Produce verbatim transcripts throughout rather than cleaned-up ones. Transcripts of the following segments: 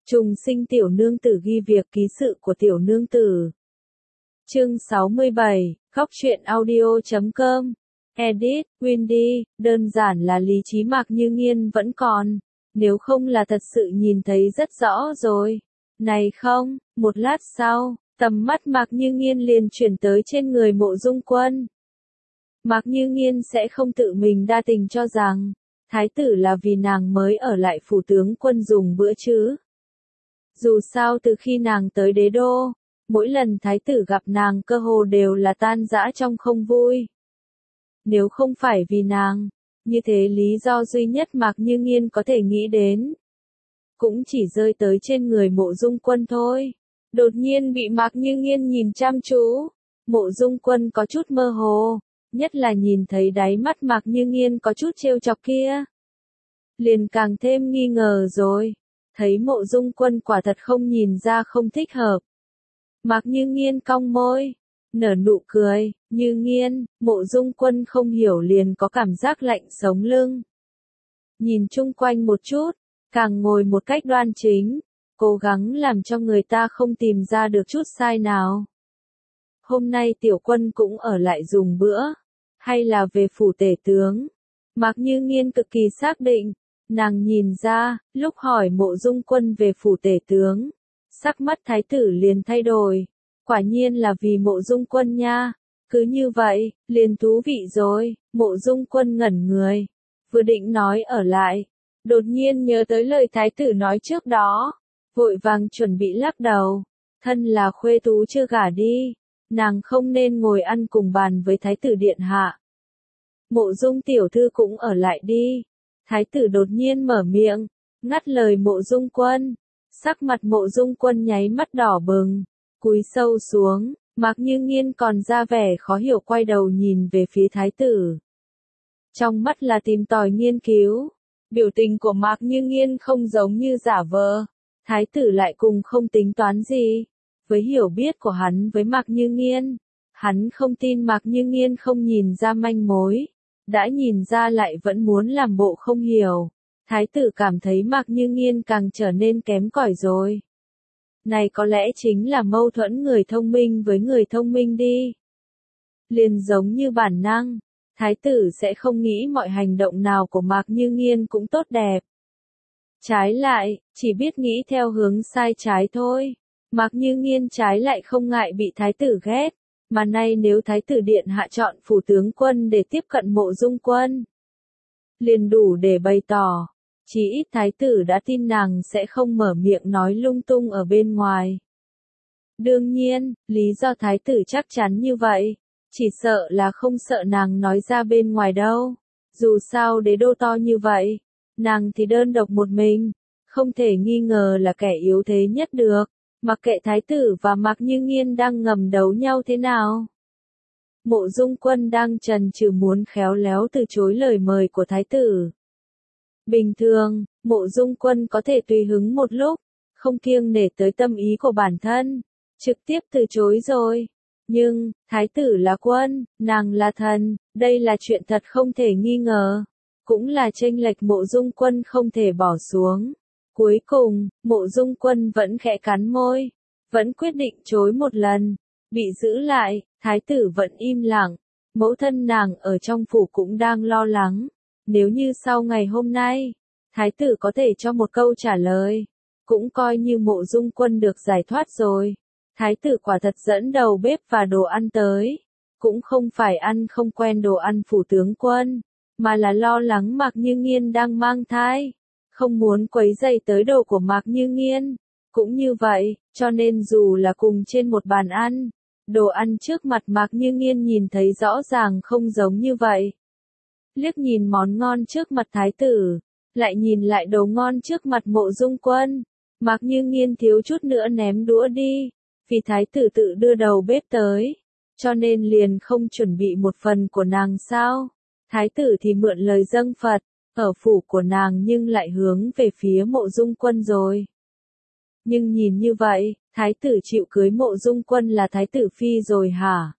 Trùng sinh tiểu nương tử ghi việc ký sự của tiểu nương tử. Chương sáu mươi bảy, Góc truyện audio chấm com. Edit, Windy, đơn giản là lý trí Mạc Như Nghiên vẫn còn, nếu không là thật sự nhìn thấy rất rõ rồi. Này không, một lát sau, tầm mắt Mạc Như Nghiên liền chuyển tới trên người Mộ Dung Quân. Mạc Như Nghiên sẽ không tự mình đa tình cho rằng, thái tử là vì nàng mới ở lại phủ tướng quân dùng bữa chứ. Dù sao từ khi nàng tới đế đô, mỗi lần thái tử gặp nàng cơ hồ đều là tan rã trong không vui. Nếu không phải vì nàng, như thế lý do duy nhất Mạc Như Nghiên có thể nghĩ đến, cũng chỉ rơi tới trên người Mộ Dung Quân thôi. Đột nhiên bị Mạc Như Nghiên nhìn chăm chú, Mộ Dung Quân có chút mơ hồ, nhất là nhìn thấy đáy mắt Mạc Như Nghiên có chút trêu chọc kia. Liền càng thêm nghi ngờ rồi, thấy Mộ Dung Quân quả thật không nhìn ra không thích hợp. Mạc Như Nghiên cong môi, nở nụ cười, Như Nghiên, Mộ Dung Quân không hiểu liền có cảm giác lạnh sống lưng. Nhìn chung quanh một chút, càng ngồi một cách đoan chính, cố gắng làm cho người ta không tìm ra được chút sai nào. Hôm nay tiểu quân cũng ở lại dùng bữa, hay là về phủ tể tướng? Mạc Như Nghiên cực kỳ xác định, nàng nhìn ra, lúc hỏi Mộ Dung Quân về phủ tể tướng, sắc mắt thái tử liền thay đổi, quả nhiên là vì Mộ Dung Quân nha. Cứ như vậy, liền thú vị rồi. Mộ Dung Quân ngẩn người, vừa định nói ở lại, đột nhiên nhớ tới lời thái tử nói trước đó, vội vàng chuẩn bị lắc đầu, thân là khuê tú chưa gả đi, nàng không nên ngồi ăn cùng bàn với thái tử điện hạ. Mộ Dung tiểu thư cũng ở lại đi. Thái tử đột nhiên mở miệng, ngắt lời Mộ Dung Quân. Sắc mặt Mộ Dung Quân nháy mắt đỏ bừng, cúi sâu xuống, Mạc Như Nghiên còn ra vẻ khó hiểu quay đầu nhìn về phía thái tử. Trong mắt là tìm tòi nghiên cứu, biểu tình của Mạc Như Nghiên không giống như giả vờ, thái tử lại cùng không tính toán gì. Với hiểu biết của hắn với Mạc Như Nghiên, hắn không tin Mạc Như Nghiên không nhìn ra manh mối, đã nhìn ra lại vẫn muốn làm bộ không hiểu. Thái tử cảm thấy Mạc Như Nghiên càng trở nên kém cỏi rồi. Này có lẽ chính là mâu thuẫn người thông minh với người thông minh đi. Liền giống như bản năng, thái tử sẽ không nghĩ mọi hành động nào của Mạc Như Nghiên cũng tốt đẹp. Trái lại, chỉ biết nghĩ theo hướng sai trái thôi. Mạc Như Nghiên trái lại không ngại bị thái tử ghét, mà nay nếu thái tử điện hạ chọn phủ tướng quân để tiếp cận Mộ Dung Quân, liền đủ để bày tỏ, chỉ ít thái tử đã tin nàng sẽ không mở miệng nói lung tung ở bên ngoài. Đương nhiên, lý do thái tử chắc chắn như vậy, chỉ sợ là không sợ nàng nói ra bên ngoài đâu. Dù sao đế đô to như vậy, nàng thì đơn độc một mình, không thể nghi ngờ là kẻ yếu thế nhất được, mặc kệ thái tử và Mạc Như Nghiên đang ngầm đấu nhau thế nào. Mộ Dung Quân đang chần chừ muốn khéo léo từ chối lời mời của thái tử. Bình thường, Mộ Dung Quân có thể tùy hứng một lúc, không kiêng nể tới tâm ý của bản thân, trực tiếp từ chối rồi. Nhưng, thái tử là quân, nàng là thần, đây là chuyện thật không thể nghi ngờ, cũng là chênh lệch Mộ Dung Quân không thể bỏ xuống. Cuối cùng, Mộ Dung Quân vẫn khẽ cắn môi, vẫn quyết định chối một lần, bị giữ lại, thái tử vẫn im lặng, mẫu thân nàng ở trong phủ cũng đang lo lắng. Nếu như sau ngày hôm nay, thái tử có thể cho một câu trả lời, cũng coi như Mộ Dung Quân được giải thoát rồi. Thái tử quả thật dẫn đầu bếp và đồ ăn tới, cũng không phải ăn không quen đồ ăn phủ tướng quân, mà là lo lắng Mạc Như Nghiên đang mang thai, không muốn quấy rầy tới đồ của Mạc Như Nghiên. Cũng như vậy, cho nên dù là cùng trên một bàn ăn, đồ ăn trước mặt Mạc Như Nghiên nhìn thấy rõ ràng không giống như vậy. Liếc nhìn món ngon trước mặt thái tử, lại nhìn lại đồ ngon trước mặt Mộ Dung Quân, Mạc Như Nghiên thiếu chút nữa ném đũa đi, vì thái tử tự đưa đầu bếp tới, cho nên liền không chuẩn bị một phần của nàng sao. Thái tử thì mượn lời dâng Phật, ở phủ của nàng nhưng lại hướng về phía Mộ Dung Quân rồi. Nhưng nhìn như vậy, thái tử chịu cưới Mộ Dung Quân là thái tử phi rồi hả?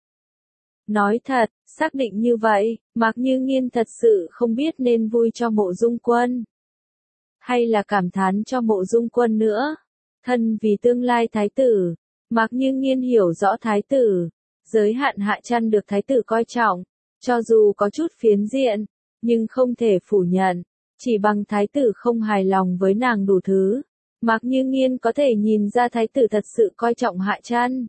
Nói thật, xác định như vậy, Mạc Như Nghiên thật sự không biết nên vui cho Mộ Dung Quân, hay là cảm thán cho Mộ Dung Quân nữa. Thân vì tương lai thái tử, Mạc Như Nghiên hiểu rõ thái tử, giới hạn Hạ Trăn được thái tử coi trọng, cho dù có chút phiến diện, nhưng không thể phủ nhận, chỉ bằng thái tử không hài lòng với nàng đủ thứ, Mạc Như Nghiên có thể nhìn ra thái tử thật sự coi trọng Hạ Trăn.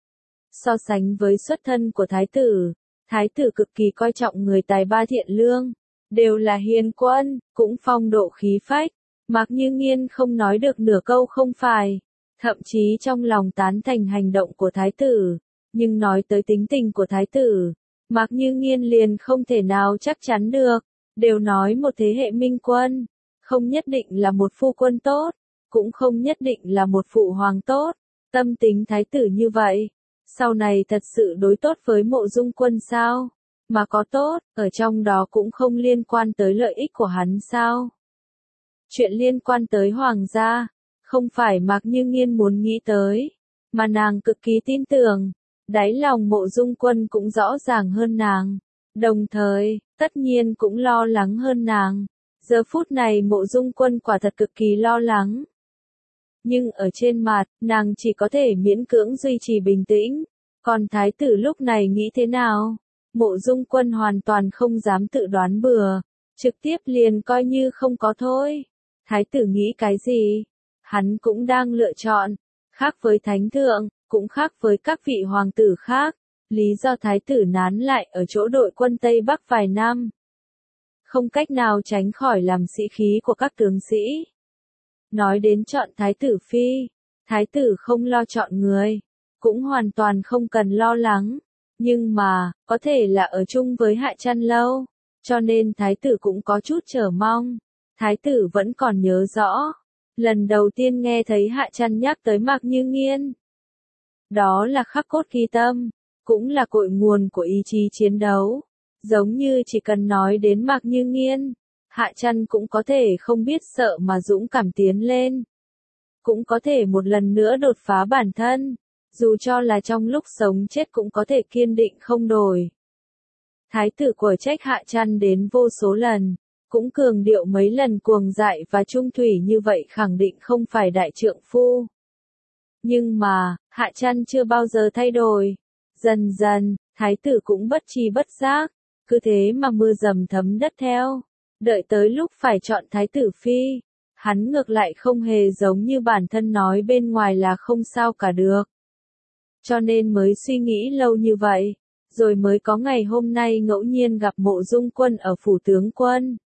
So sánh với xuất thân của thái tử, thái tử cực kỳ coi trọng người tài ba thiện lương, đều là hiền quân, cũng phong độ khí phách, Mạc Như Nghiên không nói được nửa câu không phải, thậm chí trong lòng tán thành hành động của thái tử, nhưng nói tới tính tình của thái tử, Mạc Như Nghiên liền không thể nào chắc chắn được, đều nói một thế hệ minh quân, không nhất định là một phu quân tốt, cũng không nhất định là một phụ hoàng tốt, tâm tính thái tử như vậy, sau này thật sự đối tốt với Mộ Dung Quân sao? Mà có tốt, ở trong đó cũng không liên quan tới lợi ích của hắn sao? Chuyện liên quan tới hoàng gia, không phải Mạc Như Nghiên muốn nghĩ tới, mà nàng cực kỳ tin tưởng, đáy lòng Mộ Dung Quân cũng rõ ràng hơn nàng, đồng thời, tất nhiên cũng lo lắng hơn nàng. Giờ phút này Mộ Dung Quân quả thật cực kỳ lo lắng. Nhưng ở trên mặt, nàng chỉ có thể miễn cưỡng duy trì bình tĩnh, còn thái tử lúc này nghĩ thế nào? Mộ Dung Quân hoàn toàn không dám tự đoán bừa, trực tiếp liền coi như không có thôi. Thái tử nghĩ cái gì? Hắn cũng đang lựa chọn, khác với thánh thượng, cũng khác với các vị hoàng tử khác, lý do thái tử nán lại ở chỗ đội quân Tây Bắc vài năm. Không cách nào tránh khỏi làm sĩ khí của các tướng sĩ. Nói đến chọn thái tử phi, thái tử không lo chọn người, cũng hoàn toàn không cần lo lắng, nhưng mà, có thể là ở chung với Hạ Trăn lâu, cho nên thái tử cũng có chút chờ mong. Thái tử vẫn còn nhớ rõ, lần đầu tiên nghe thấy Hạ Trăn nhắc tới Mạc Như Nghiên. Đó là khắc cốt ghi tâm, cũng là cội nguồn của ý chí chiến đấu, giống như chỉ cần nói đến Mạc Như Nghiên, Hạ Trăn cũng có thể không biết sợ mà dũng cảm tiến lên. Cũng có thể một lần nữa đột phá bản thân, dù cho là trong lúc sống chết cũng có thể kiên định không đổi. Thái tử của trách Hạ Trăn đến vô số lần, cũng cường điệu mấy lần cuồng dại và trung thủy như vậy khẳng định không phải đại trượng phu. Nhưng mà, Hạ Trăn chưa bao giờ thay đổi. Dần dần, thái tử cũng bất tri bất giác, cứ thế mà mưa dầm thấm đất theo. Đợi tới lúc phải chọn thái tử phi, hắn ngược lại không hề giống như bản thân nói bên ngoài là không sao cả được. Cho nên mới suy nghĩ lâu như vậy, rồi mới có ngày hôm nay ngẫu nhiên gặp Mộ Dung Quân ở phủ tướng quân.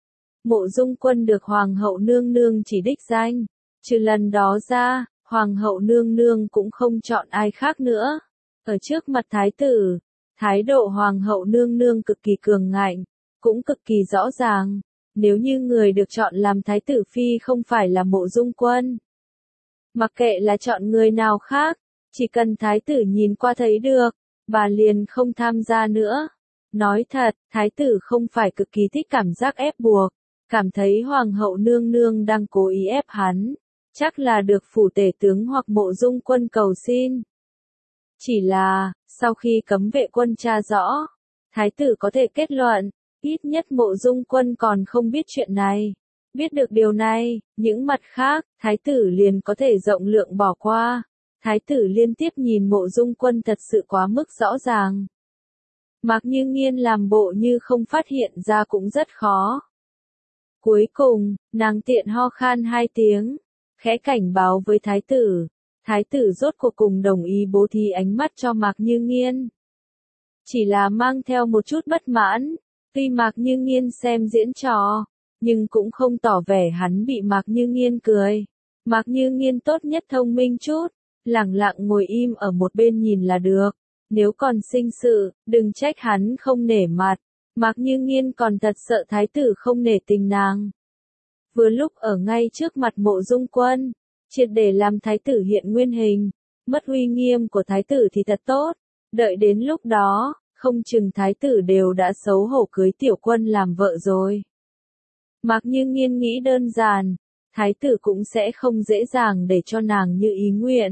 Mộ Dung Quân được Hoàng hậu nương nương chỉ đích danh, trừ lần đó ra, Hoàng hậu nương nương cũng không chọn ai khác nữa. Ở trước mặt thái tử, thái độ Hoàng hậu nương nương cực kỳ cường ngạnh, cũng cực kỳ rõ ràng, nếu như người được chọn làm thái tử phi không phải là Mộ Dung Quân. Mặc kệ là chọn người nào khác, chỉ cần thái tử nhìn qua thấy được, bà liền không tham gia nữa. Nói thật, thái tử không phải cực kỳ thích cảm giác ép buộc, cảm thấy Hoàng hậu nương nương đang cố ý ép hắn, chắc là được phủ tể tướng hoặc Mộ Dung Quân cầu xin. Chỉ là, sau khi cấm vệ quân tra rõ, thái tử có thể kết luận, ít nhất Mộ Dung Quân còn không biết chuyện này. Biết được điều này, những mặt khác, thái tử liền có thể rộng lượng bỏ qua. Thái tử liên tiếp nhìn Mộ Dung Quân thật sự quá mức rõ ràng. Mạc Như Nghiên làm bộ như không phát hiện ra cũng rất khó. Cuối cùng, nàng tiện ho khan hai tiếng, khẽ cảnh báo với thái tử. Thái tử rốt cuộc cùng đồng ý bố thí ánh mắt cho Mạc Như Nghiên. Chỉ là mang theo một chút bất mãn, tuy Mạc Như Nghiên xem diễn trò, nhưng cũng không tỏ vẻ hắn bị Mạc Như Nghiên cười. Mạc Như Nghiên tốt nhất thông minh chút, lẳng lặng ngồi im ở một bên nhìn là được. Nếu còn sinh sự, đừng trách hắn không nể mặt. Mạc Như Nghiên còn thật sợ thái tử không nể tình nàng. Vừa lúc ở ngay trước mặt Mộ Dung Quân, triệt để làm thái tử hiện nguyên hình, mất uy nghiêm của thái tử thì thật tốt. Đợi đến lúc đó, không chừng thái tử đều đã xấu hổ cưới tiểu quân làm vợ rồi. Mạc Như Nghiên nghĩ đơn giản, thái tử cũng sẽ không dễ dàng để cho nàng như ý nguyện.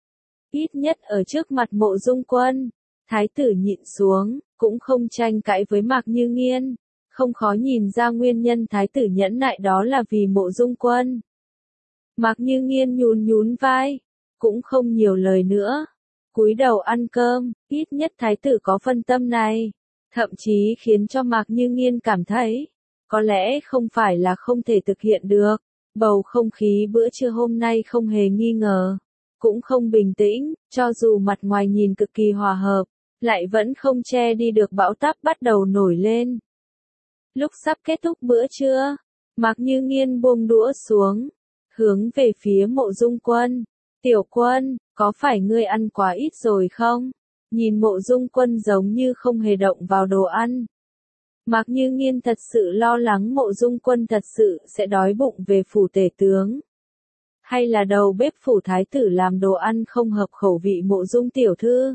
Ít nhất ở trước mặt Mộ Dung Quân, thái tử nhịn xuống, cũng không tranh cãi với Mạc Như Nghiên, không khó nhìn ra nguyên nhân thái tử nhẫn nại đó là vì Mộ Dung Quân. Mạc Như Nghiên nhún nhún vai, cũng không nhiều lời nữa. Cúi đầu ăn cơm, ít nhất thái tử có phân tâm này. Thậm chí khiến cho Mạc Như Nghiên cảm thấy, có lẽ không phải là không thể thực hiện được. Bầu không khí bữa trưa hôm nay không hề nghi ngờ, cũng không bình tĩnh, cho dù mặt ngoài nhìn cực kỳ hòa hợp, lại vẫn không che đi được bão táp bắt đầu nổi lên. Lúc sắp kết thúc bữa trưa, Mạc Như Nghiên buông đũa xuống, hướng về phía Mộ Dung Quân. Tiểu Quân, có phải ngươi ăn quá ít rồi không? Nhìn Mộ Dung Quân giống như không hề động vào đồ ăn. Mạc Như Nghiên thật sự lo lắng Mộ Dung Quân thật sự sẽ đói bụng về phủ tể tướng. Hay là đầu bếp phủ thái tử làm đồ ăn không hợp khẩu vị Mộ Dung tiểu thư?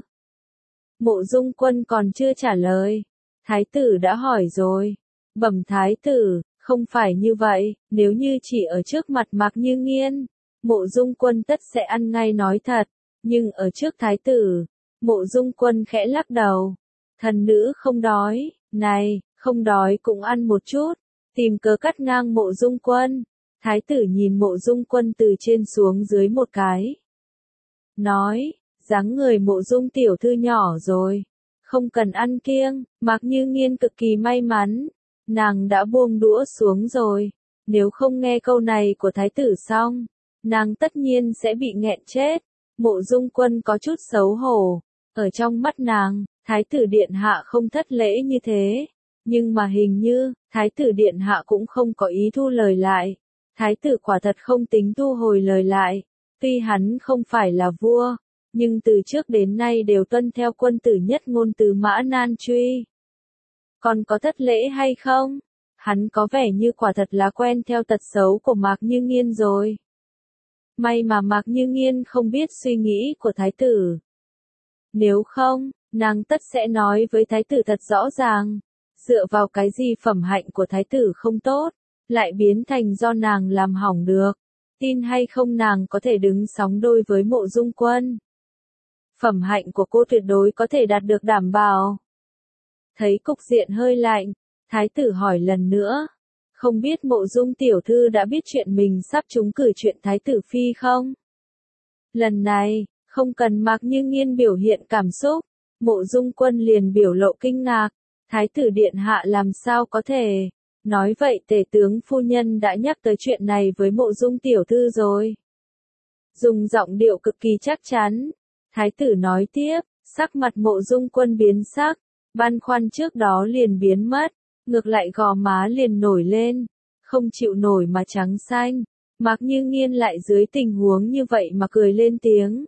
Mộ Dung Quân còn chưa trả lời. Thái tử đã hỏi rồi. Bẩm thái tử, không phải như vậy, nếu như chỉ ở trước mặt Mạc Như Nghiên, Mộ Dung Quân tất sẽ ăn ngay nói thật, nhưng ở trước thái tử, Mộ Dung Quân khẽ lắc đầu. Thần nữ không đói, này, không đói cũng ăn một chút, tìm cớ cắt ngang Mộ Dung Quân. Thái tử nhìn Mộ Dung Quân từ trên xuống dưới một cái. Nói, dáng người Mộ Dung tiểu thư nhỏ rồi, không cần ăn kiêng. Mạc Như Nghiên cực kỳ may mắn, nàng đã buông đũa xuống rồi, nếu không nghe câu này của thái tử xong, nàng tất nhiên sẽ bị nghẹn chết. Mộ Dung Quân có chút xấu hổ, ở trong mắt nàng, thái tử điện hạ không thất lễ như thế, nhưng mà hình như, thái tử điện hạ cũng không có ý thu lời lại. Thái tử quả thật không tính thu hồi lời lại, tuy hắn không phải là vua, nhưng từ trước đến nay đều tuân theo quân tử nhất ngôn từ Mã Nan Truy. Còn có thất lễ hay không? Hắn có vẻ như quả thật là quen theo tật xấu của Mạc Như Nghiên rồi. May mà Mạc Như Nghiên không biết suy nghĩ của thái tử. Nếu không, nàng tất sẽ nói với thái tử thật rõ ràng, dựa vào cái gì phẩm hạnh của thái tử không tốt, lại biến thành do nàng làm hỏng được. Tin hay không nàng có thể đứng sóng đôi với Mộ Dung Quân. Phẩm hạnh của cô tuyệt đối có thể đạt được đảm bảo. Thấy cục diện hơi lạnh, thái tử hỏi lần nữa. Không biết Mộ Dung tiểu thư đã biết chuyện mình sắp trúng cử chuyện thái tử phi không? Lần này, không cần Mạc Như Nghiên biểu hiện cảm xúc, Mộ Dung Quân liền biểu lộ kinh ngạc. Thái tử điện hạ làm sao có thể? Nói vậy tể tướng phu nhân đã nhắc tới chuyện này với Mộ Dung tiểu thư rồi. Dùng giọng điệu cực kỳ chắc chắn, thái tử nói tiếp, sắc mặt Mộ Dung Quân biến sắc, băn khoăn trước đó liền biến mất, ngược lại gò má liền nổi lên, không chịu nổi mà trắng xanh. Mạc Như Nghiên lại dưới tình huống như vậy mà cười lên tiếng.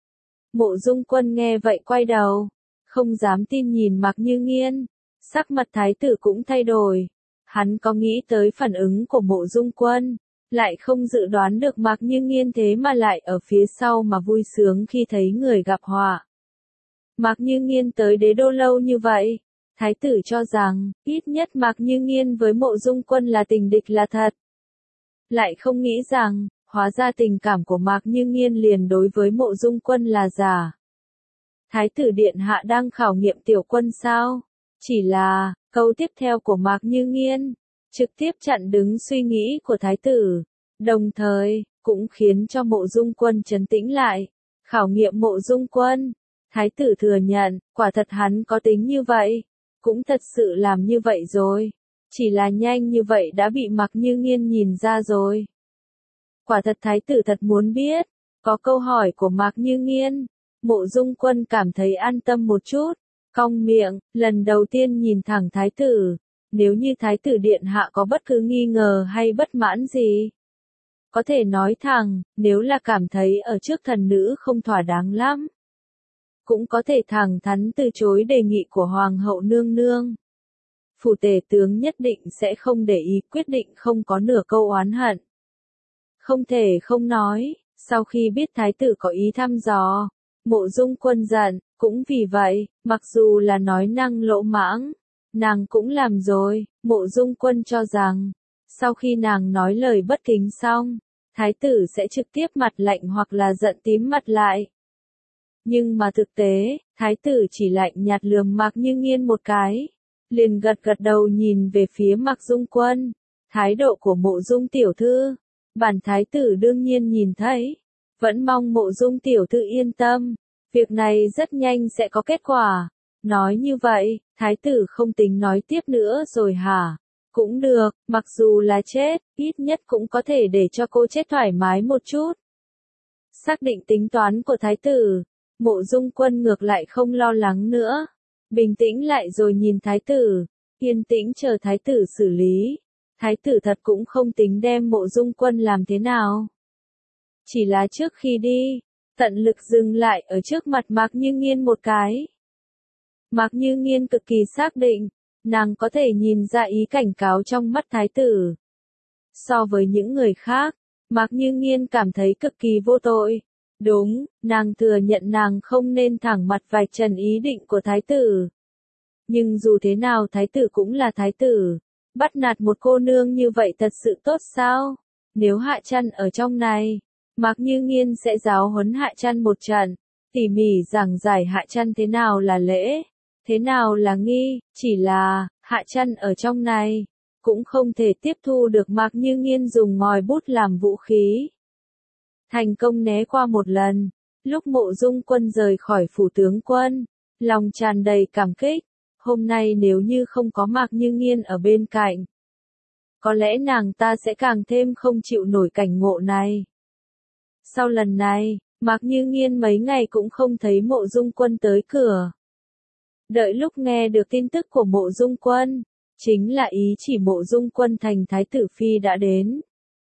Mộ Dung Quân nghe vậy quay đầu, không dám tin nhìn Mạc Như Nghiên, sắc mặt thái tử cũng thay đổi. Hắn có nghĩ tới phản ứng của Mộ Dung Quân, lại không dự đoán được Mạc Như Nghiên thế mà lại ở phía sau mà vui sướng khi thấy người gặp họa. Mạc Như Nghiên tới đế đô lâu như vậy, thái tử cho rằng, ít nhất Mạc Như Nghiên với Mộ Dung Quân là tình địch là thật. Lại không nghĩ rằng, hóa ra tình cảm của Mạc Như Nghiên liền đối với Mộ Dung Quân là giả. Thái tử điện hạ đang khảo nghiệm tiểu quân sao? Chỉ là, câu tiếp theo của Mạc Như Nghiên, trực tiếp chặn đứng suy nghĩ của thái tử, đồng thời, cũng khiến cho Mộ Dung Quân trấn tĩnh lại. Khảo nghiệm Mộ Dung Quân, thái tử thừa nhận, quả thật hắn có tính như vậy, cũng thật sự làm như vậy rồi, chỉ là nhanh như vậy đã bị Mạc Như Nghiên nhìn ra rồi. Quả thật thái tử thật muốn biết, có câu hỏi của Mạc Như Nghiên, Mộ Dung Quân cảm thấy an tâm một chút. Cong miệng, lần đầu tiên nhìn thẳng thái tử, nếu như thái tử điện hạ có bất cứ nghi ngờ hay bất mãn gì, có thể nói thẳng, nếu là cảm thấy ở trước thần nữ không thỏa đáng lắm, cũng có thể thẳng thắn từ chối đề nghị của hoàng hậu nương nương. Phủ tể tướng nhất định sẽ không để ý, quyết định không có nửa câu oán hận. Không thể không nói, sau khi biết thái tử có ý thăm dò, Mộ Dung Quân giận, cũng vì vậy, mặc dù là nói năng lỗ mãng, nàng cũng làm rồi. Mộ Dung Quân cho rằng, sau khi nàng nói lời bất kính xong, thái tử sẽ trực tiếp mặt lạnh hoặc là giận tím mặt lại. Nhưng mà thực tế, thái tử chỉ lạnh nhạt lườm Mạc Như Nghiên một cái, liền gật gật đầu nhìn về phía Mạc Dung Quân. Thái độ của Mộ Dung tiểu thư, Bản thái tử đương nhiên nhìn thấy, vẫn mong Mộ Dung tiểu thư yên tâm, việc này rất nhanh sẽ có kết quả. Nói như vậy, thái tử không tính nói tiếp nữa rồi hả? Cũng được, mặc dù là chết, ít nhất cũng có thể để cho cô chết thoải mái một chút. Xác định tính toán của thái tử, Mộ Dung Quân ngược lại không lo lắng nữa. Bình tĩnh lại rồi nhìn thái tử, yên tĩnh chờ thái tử xử lý. Thái tử thật cũng không tính đem Mộ Dung Quân làm thế nào. Chỉ là trước khi đi, tận lực dừng lại ở trước mặt Mạc Như Nghiên một cái. Mạc Như Nghiên cực kỳ xác định, nàng có thể nhìn ra ý cảnh cáo trong mắt thái tử. So với những người khác, Mạc Như Nghiên cảm thấy cực kỳ vô tội. Đúng, nàng thừa nhận nàng không nên thẳng mặt vạch trần ý định của thái tử. Nhưng dù thế nào thái tử cũng là thái tử. Bắt nạt một cô nương như vậy thật sự tốt sao? Nếu Hạ Trăn ở trong này, Mạc Như Nghiên sẽ giáo huấn Hạ Trăn một trận, tỉ mỉ giảng giải Hạ Trăn thế nào là lễ, thế nào là nghi, chỉ là, Hạ Trăn ở trong này, cũng không thể tiếp thu được Mạc Như Nghiên dùng ngòi bút làm vũ khí. Thành công né qua một lần, lúc Mộ Dung Quân rời khỏi phủ tướng quân, lòng tràn đầy cảm kích. Hôm nay nếu như không có Mạc Như Nghiên ở bên cạnh, có lẽ nàng ta sẽ càng thêm không chịu nổi cảnh ngộ này. Sau lần này, Mạc Như Nghiên mấy ngày cũng không thấy Mộ Dung Quân tới cửa. Đợi lúc nghe được tin tức của Mộ Dung Quân, chính là ý chỉ Mộ Dung Quân thành thái tử phi đã đến.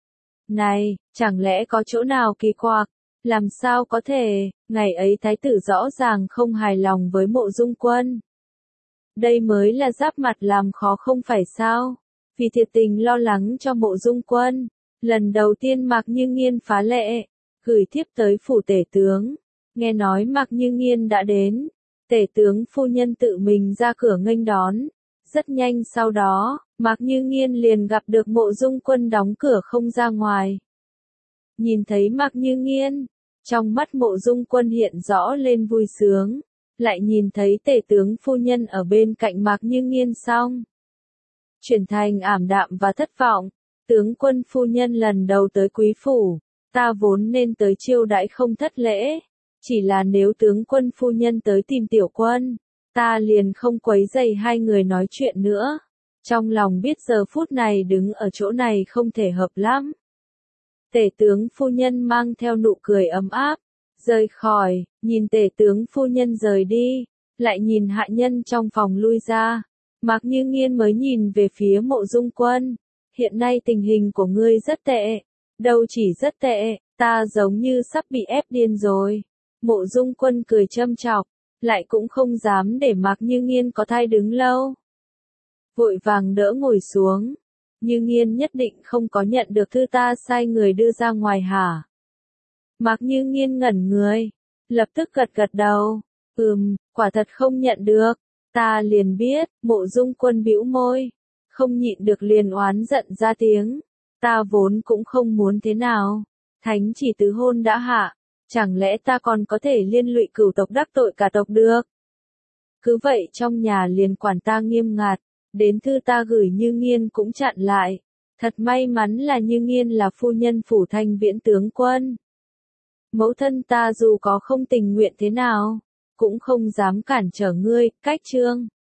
Này, chẳng lẽ có chỗ nào kỳ quặc? Làm sao có thể, ngày ấy thái tử rõ ràng không hài lòng với Mộ Dung Quân. Đây mới là giáp mặt làm khó không phải sao? Vì thiệt tình lo lắng cho Mộ Dung Quân, lần đầu tiên Mạc Như Nghiên phá lệ, gửi thiếp tới phủ tể tướng. Nghe nói Mạc Như Nghiên đã đến, tể tướng phu nhân tự mình ra cửa nghênh đón. Rất nhanh sau đó, Mạc Như Nghiên liền gặp được Mộ Dung Quân đóng cửa không ra ngoài. Nhìn thấy Mạc Như Nghiên, trong mắt Mộ Dung Quân hiện rõ lên vui sướng. Lại nhìn thấy tể tướng phu nhân ở bên cạnh Mạc Như Nghiên xong, chuyển thành ảm đạm và thất vọng. Tướng quân phu nhân lần đầu tới quý phủ, ta vốn nên tới chiêu đãi không thất lễ, chỉ là nếu tướng quân phu nhân tới tìm tiểu quân, ta liền không quấy rầy hai người nói chuyện nữa. Trong lòng biết giờ phút này đứng ở chỗ này không thể hợp lắm. Tể tướng phu nhân mang theo nụ cười ấm áp, rời khỏi, nhìn tể tướng phu nhân rời đi, lại nhìn hạ nhân trong phòng lui ra. Mạc Như Nghiên mới nhìn về phía Mộ Dung Quân. Hiện nay tình hình của ngươi rất tệ. Đâu chỉ rất tệ, ta giống như sắp bị ép điên rồi. Mộ Dung Quân cười châm chọc, lại cũng không dám để Mạc Như Nghiên có thai đứng lâu. Vội vàng đỡ ngồi xuống. Như Nghiên nhất định không có nhận được thư ta sai người đưa ra ngoài hả? Mạc Như Nghiên ngẩn người, lập tức gật gật đầu. Ừm, quả thật không nhận được. Ta liền biết. Mộ Dung Quân bĩu môi, không nhịn được liền oán giận ra tiếng. Ta vốn cũng không muốn thế nào. Thánh chỉ tứ hôn đã hạ, chẳng lẽ ta còn có thể liên lụy cửu tộc đắc tội cả tộc được? Cứ vậy trong nhà liền quản ta nghiêm ngặt, đến thư ta gửi Như Nghiên cũng chặn lại. Thật may mắn là Như Nghiên là phu nhân phủ Thanh Viễn tướng quân. Mẫu thân ta dù có không tình nguyện thế nào, cũng không dám cản trở ngươi. Cách chương